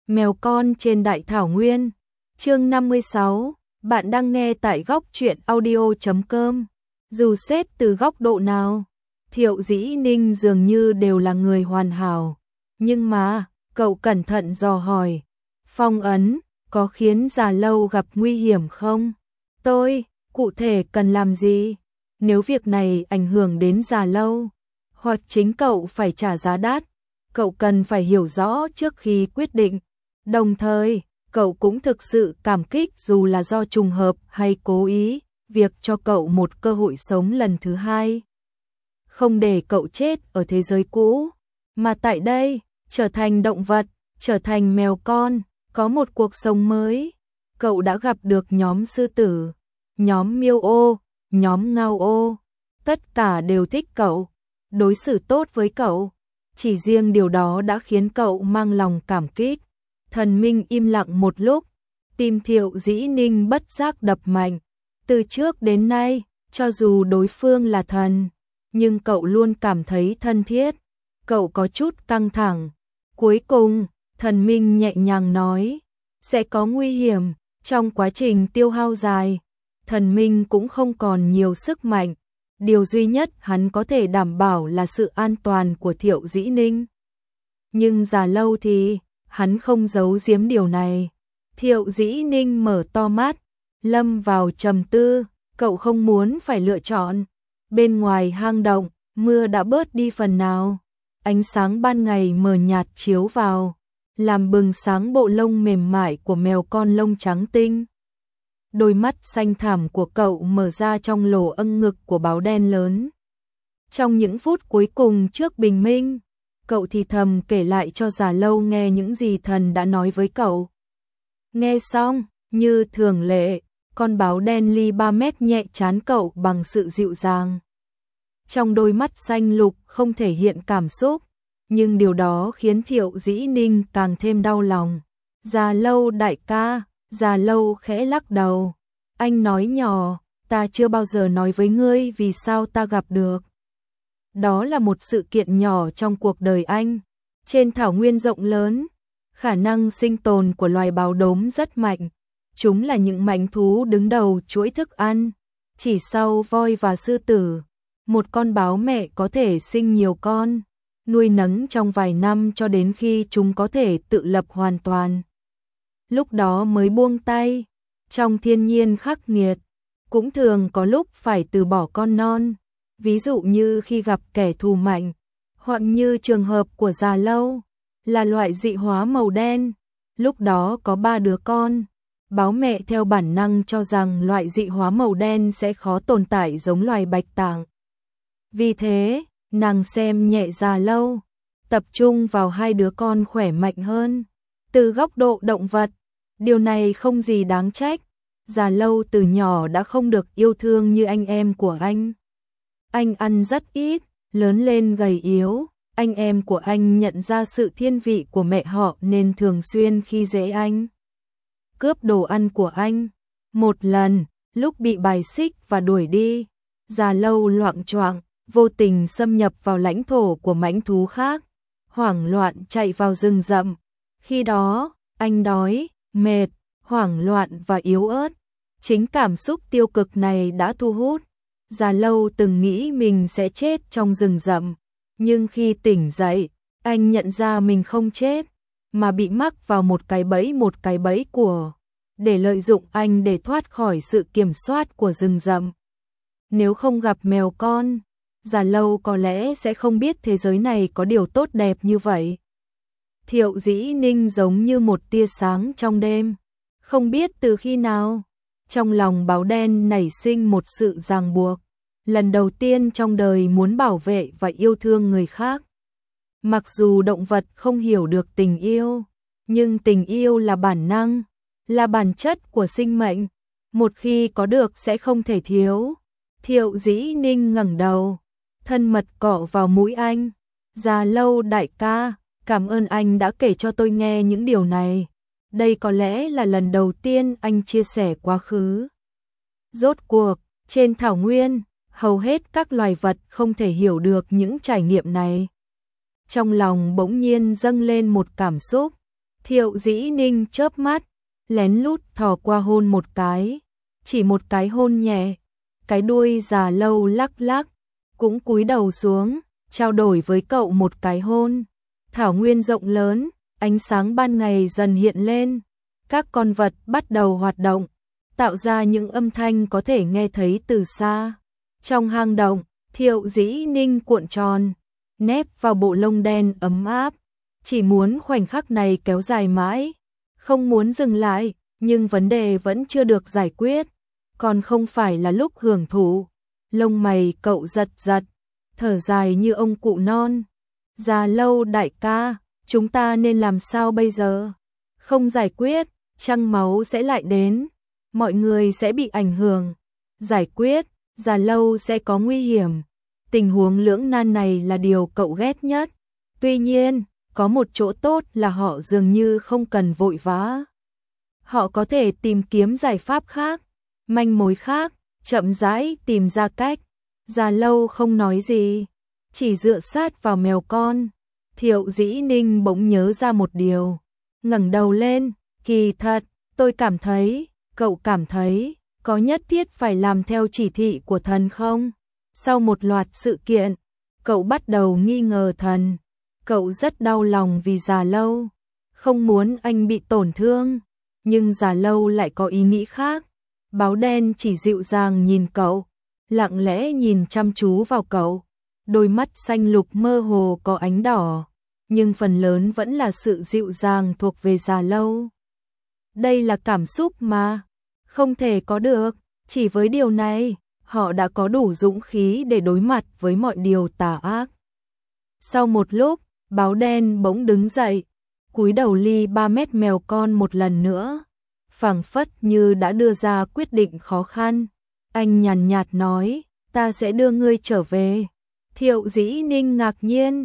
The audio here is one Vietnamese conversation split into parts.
Mèo con trên đại thảo nguyên. Chương 56, bạn đang nghe tại góc truyện audio.com. Dù xét từ góc độ nào, Thiệu Dĩ Ninh dường như đều là người hoàn hảo. Nhưng mà, cậu cẩn thận dò hỏi. Phong ấn, có khiến Già Lâu gặp nguy hiểm không? Cụ thể cần làm gì? Nếu việc này ảnh hưởng đến Già Lâu, hoặc chính cậu phải trả giá đắt, cậu cần phải hiểu rõ trước khi quyết định. Đồng thời, cậu cũng thực sự cảm kích dù là do trùng hợp hay cố ý, việc cho cậu một cơ hội sống lần thứ hai. Không để cậu chết ở thế giới cũ, mà tại đây, trở thành động vật, trở thành mèo con, có một cuộc sống mới. Cậu đã gặp được nhóm sư tử, nhóm miêu ô, nhóm ngao ô. Tất cả đều thích cậu, đối xử tốt với cậu. Chỉ riêng điều đó đã khiến cậu mang lòng cảm kích. Thần Minh im lặng một lúc, tim Thiệu Dĩ Ninh bất giác đập mạnh. Từ trước đến nay, cho dù đối phương là thần, nhưng cậu luôn cảm thấy thân thiết. Cậu có chút căng thẳng. Cuối cùng, Thần Minh nhẹ nhàng nói, sẽ có nguy hiểm. Trong quá trình tiêu hao dài, Thần Minh cũng không còn nhiều sức mạnh. Điều duy nhất hắn có thể đảm bảo là sự an toàn của Thiệu Dĩ Ninh. Nhưng Già Lâu thì, hắn không giấu giếm điều này. Thiệu Dĩ Ninh mở to mắt, lâm vào trầm tư. Cậu không muốn phải lựa chọn. Bên ngoài hang động, mưa đã bớt đi phần nào. Ánh sáng ban ngày mờ nhạt chiếu vào, làm bừng sáng bộ lông mềm mại của mèo con lông trắng tinh. Đôi mắt xanh thẳm của cậu mở ra trong lỗ âng ngực của báo đen lớn. Trong những phút cuối cùng trước bình minh, cậu thì thầm kể lại cho Già Lâu nghe những gì thần đã nói với cậu. Nghe xong, như thường lệ, con báo đen ly 3 mét nhẹ trán cậu bằng sự dịu dàng. Trong đôi mắt xanh lục không thể hiện cảm xúc, nhưng điều đó khiến Thiệu Dĩ Ninh càng thêm đau lòng. Già Lâu đại ca. Già Lâu khẽ lắc đầu. Anh nói nhỏ, ta chưa bao giờ nói với ngươi vì sao ta gặp được. Đó là một sự kiện nhỏ trong cuộc đời anh. Trên thảo nguyên rộng lớn, khả năng sinh tồn của loài báo đốm rất mạnh. Chúng là những mãnh thú đứng đầu chuỗi thức ăn. Chỉ sau voi và sư tử, một con báo mẹ có thể sinh nhiều con, nuôi nấng trong vài năm cho đến khi chúng có thể tự lập hoàn toàn. Lúc đó mới buông tay. Trong thiên nhiên khắc nghiệt, cũng thường có lúc phải từ bỏ con non, ví dụ như khi gặp kẻ thù mạnh, hoặc như trường hợp của Già Lâu, là loại dị hóa màu đen. Lúc đó có 3 đứa con, báo mẹ theo bản năng cho rằng loại dị hóa màu đen sẽ khó tồn tại giống loài bạch tạng. Vì thế, nàng xem nhẹ Già Lâu, tập trung vào 2 đứa con khỏe mạnh hơn. Từ góc độ động vật, điều này không gì đáng trách. Già Lâu từ nhỏ đã không được yêu thương như anh em của anh. Anh ăn rất ít, lớn lên gầy yếu. Anh em của anh nhận ra sự thiên vị của mẹ họ nên thường xuyên khi dễ anh, cướp đồ ăn của anh. Một lần, lúc bị bài xích và đuổi đi, Già Lâu loạng choạng, vô tình xâm nhập vào lãnh thổ của mãnh thú khác, hoảng loạn chạy vào rừng rậm. Khi đó, anh đói, mệt, hoảng loạn và yếu ớt. Chính cảm xúc tiêu cực này đã thu hút. Già Lâu từng nghĩ mình sẽ chết trong rừng rậm, nhưng khi tỉnh dậy, anh nhận ra mình không chết, mà bị mắc vào một cái bẫy của để lợi dụng anh để thoát khỏi sự kiểm soát của rừng rậm. Nếu không gặp mèo con, Già Lâu có lẽ sẽ không biết thế giới này có điều tốt đẹp như vậy. Thiệu Dĩ Ninh giống như một tia sáng trong đêm. Không biết từ khi nào, trong lòng báo đen nảy sinh một sự ràng buộc. Lần đầu tiên trong đời muốn bảo vệ và yêu thương người khác. Mặc dù động vật không hiểu được tình yêu, nhưng tình yêu là bản năng, là bản chất của sinh mệnh. Một khi có được sẽ không thể thiếu. Thiệu Dĩ Ninh ngẩng đầu, thân mật cọ vào mũi anh. Già Lâu đại ca, cảm ơn anh đã kể cho tôi nghe những điều này. Đây có lẽ là lần đầu tiên anh chia sẻ quá khứ. Rốt cuộc, trên thảo nguyên, hầu hết các loài vật không thể hiểu được những trải nghiệm này. Trong lòng bỗng nhiên dâng lên một cảm xúc. Thiệu Dĩ Ninh chớp mắt, lén lút thò qua hôn một cái, chỉ một cái hôn nhẹ, cái đuôi Già Lâu lắc lắc, cũng cúi đầu xuống, trao đổi với cậu một cái hôn. Thảo nguyên rộng lớn, ánh sáng ban ngày dần hiện lên, các con vật bắt đầu hoạt động, tạo ra những âm thanh có thể nghe thấy từ xa. Trong hang động, Thiệu Dĩ Ninh cuộn tròn, nép vào bộ lông đen ấm áp, chỉ muốn khoảnh khắc này kéo dài mãi, không muốn dừng lại, nhưng vấn đề vẫn chưa được giải quyết, còn không phải là lúc hưởng thụ. Lông mày cậu giật giật, thở dài như ông cụ non. Già Lâu đại ca, chúng ta nên làm sao bây giờ? Không giải quyết, trăng máu sẽ lại đến, mọi người sẽ bị ảnh hưởng. Giải quyết, Già Lâu sẽ có nguy hiểm. Tình huống lưỡng nan này là điều cậu ghét nhất. Tuy nhiên, có một chỗ tốt là họ dường như không cần vội vã. Họ có thể tìm kiếm giải pháp khác, manh mối khác, chậm rãi tìm ra cách. Già Lâu không nói gì, chỉ dựa sát vào mèo con. Thiệu Dĩ Ninh bỗng nhớ ra một điều, ngẩng đầu lên, kỳ thật, tôi cảm thấy, cậu cảm thấy, có nhất thiết phải làm theo chỉ thị của thần không? Sau một loạt sự kiện, cậu bắt đầu nghi ngờ thần. Cậu rất đau lòng vì Già Lâu, không muốn anh bị tổn thương, nhưng Già Lâu lại có ý nghĩ khác. Báo đen chỉ dịu dàng nhìn cậu, lặng lẽ nhìn chăm chú vào cậu, đôi mắt xanh lục mơ hồ có ánh đỏ, nhưng phần lớn vẫn là sự dịu dàng thuộc về Già Lâu. Đây là cảm xúc mà không thể có được, chỉ với điều này, họ đã có đủ dũng khí để đối mặt với mọi điều tà ác. Sau một lúc, báo đen bỗng đứng dậy, cúi đầu li 3 mét mèo con một lần nữa, phảng phất như đã đưa ra quyết định khó khăn. Anh nhàn nhạt nói, ta sẽ đưa ngươi trở về. Thiệu Dĩ Ninh ngạc nhiên,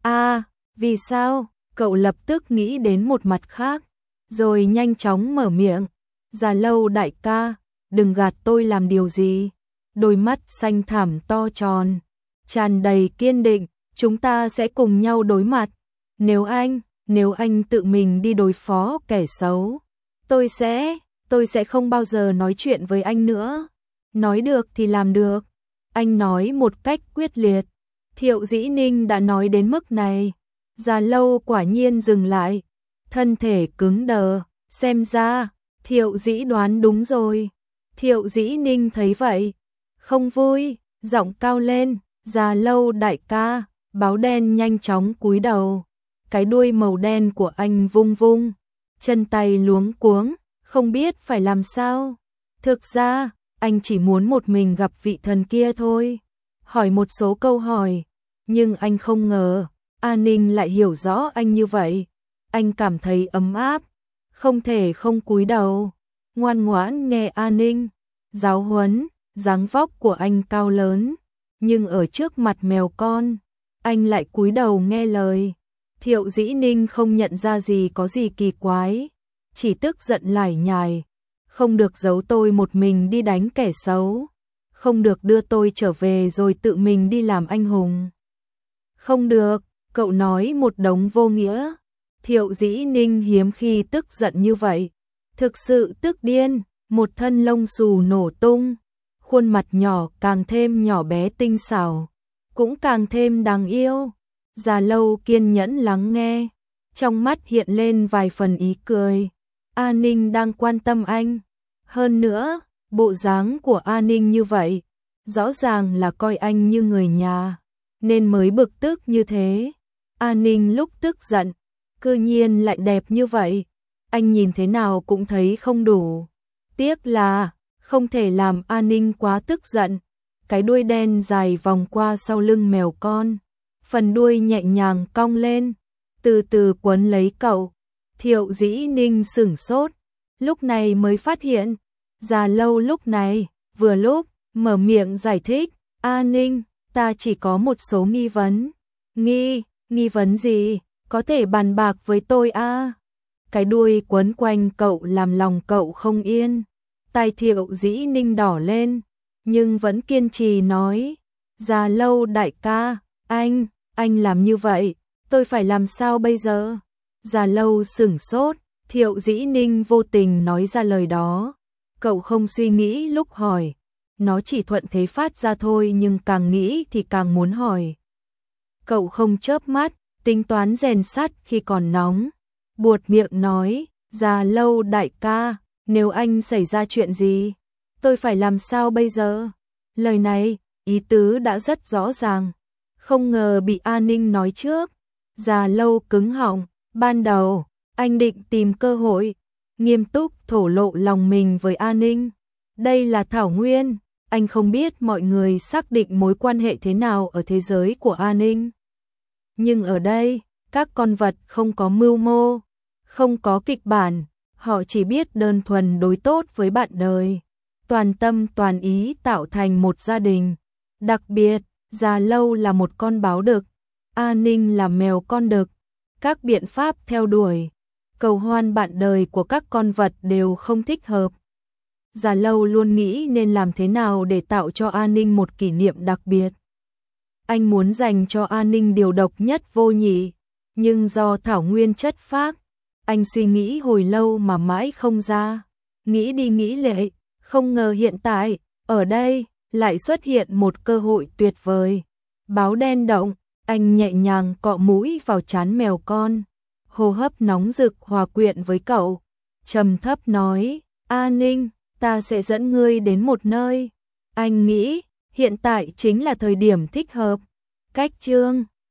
vì sao? Cậu lập tức nghĩ đến một mặt khác, rồi nhanh chóng mở miệng. Già Lâu đại ca, đừng gạt tôi làm điều gì. Đôi mắt xanh thẳm to tròn, tràn đầy kiên định, chúng ta sẽ cùng nhau đối mặt. Nếu anh tự mình đi đối phó kẻ xấu, tôi sẽ không bao giờ nói chuyện với anh nữa. Nói được thì làm được. Anh nói một cách quyết liệt. Thiệu Dĩ Ninh đã nói đến mức này. Già Lâu quả nhiên dừng lại, thân thể cứng đờ, xem ra, Thiệu Dĩ đoán đúng rồi. Thiệu Dĩ Ninh thấy vậy, không vui, giọng cao lên, Già Lâu đại ca. Báo đen nhanh chóng cúi đầu, cái đuôi màu đen của anh vung vung, chân tay luống cuống, không biết phải làm sao. Thực ra, anh chỉ muốn một mình gặp vị thần kia thôi, hỏi một số câu hỏi, nhưng anh không ngờ, An Ninh lại hiểu rõ anh như vậy. Anh cảm thấy ấm áp, không thể không cúi đầu, ngoan ngoãn nghe An Ninh giáo huấn. Dáng vóc của anh cao lớn, nhưng ở trước mặt mèo con, anh lại cúi đầu nghe lời. Thiệu Dĩ Ninh không nhận ra gì có gì kỳ quái, chỉ tức giận lải nhải. Không được giấu tôi một mình đi đánh kẻ xấu, không được đưa tôi trở về rồi tự mình đi làm anh hùng. Không được, cậu nói một đống vô nghĩa. Thiệu Dĩ Ninh hiếm khi tức giận như vậy, thực sự tức điên, một thân lông xù nổ tung, khuôn mặt nhỏ càng thêm nhỏ bé tinh xảo, cũng càng thêm đáng yêu. Già Lâu kiên nhẫn lắng nghe, trong mắt hiện lên vài phần ý cười. An Ninh đang quan tâm anh. Hơn nữa, bộ dáng của An Ninh như vậy, rõ ràng là coi anh như người nhà, nên mới bực tức như thế. An Ninh lúc tức giận, cư nhiên lại đẹp như vậy, anh nhìn thế nào cũng thấy không đủ. Tiếc là không thể làm An Ninh quá tức giận. Cái đuôi đen dài vòng qua sau lưng mèo con, phần đuôi nhẹ nhàng cong lên, từ từ quấn lấy cậu. Thiệu Dĩ Ninh sửng sốt, lúc này mới phát hiện, Già Lâu lúc này, vừa lúc, mở miệng giải thích. An Ninh, ta chỉ có một số nghi vấn. Nghi vấn gì? Có thể bàn bạc với tôi à? Cái đuôi quấn quanh cậu làm lòng cậu không yên. Tai Thiệu Dĩ Ninh đỏ lên, nhưng vẫn kiên trì nói. Già Lâu đại ca, anh làm như vậy, tôi phải làm sao bây giờ? Già Lâu sửng sốt, Thiệu Dĩ Ninh vô tình nói ra lời đó. Cậu không suy nghĩ lúc hỏi, nó chỉ thuận thế phát ra thôi, nhưng càng nghĩ thì càng muốn hỏi. Cậu không chớp mắt, tính toán rèn sắt khi còn nóng, buột miệng nói, Già Lâu đại ca, nếu anh xảy ra chuyện gì, tôi phải làm sao bây giờ? Lời này, ý tứ đã rất rõ ràng, không ngờ bị A Ninh nói trước. Già Lâu cứng họng, ban đầu, anh định tìm cơ hội, nghiêm túc thổ lộ lòng mình với A Ninh. Đây là Thảo Nguyên, anh không biết mọi người xác định mối quan hệ thế nào ở thế giới của A Ninh. Nhưng ở đây, các con vật không có mưu mô, không có kịch bản, họ chỉ biết đơn thuần đối tốt với bạn đời, toàn tâm toàn ý tạo thành một gia đình. Đặc biệt, Già Lâu là một con báo đực, A Ninh là mèo con đực. Các biện pháp theo đuổi, cầu hoan bạn đời của các con vật đều không thích hợp. Già Lâu luôn nghĩ nên làm thế nào để tạo cho A Ninh một kỷ niệm đặc biệt. Anh muốn dành cho A Ninh điều độc nhất vô nhị, nhưng do Thảo Nguyên chất phác, anh suy nghĩ hồi lâu mà mãi không ra. Nghĩ đi nghĩ lại, không ngờ hiện tại, ở đây, lại xuất hiện một cơ hội tuyệt vời. Báo đen động, anh nhẹ nhàng cọ mũi vào trán mèo con, hô hấp nóng rực hòa quyện với cậu, trầm thấp nói, A Ninh, ta sẽ dẫn ngươi đến một nơi. Anh nghĩ, hiện tại chính là thời điểm thích hợp. Cách chương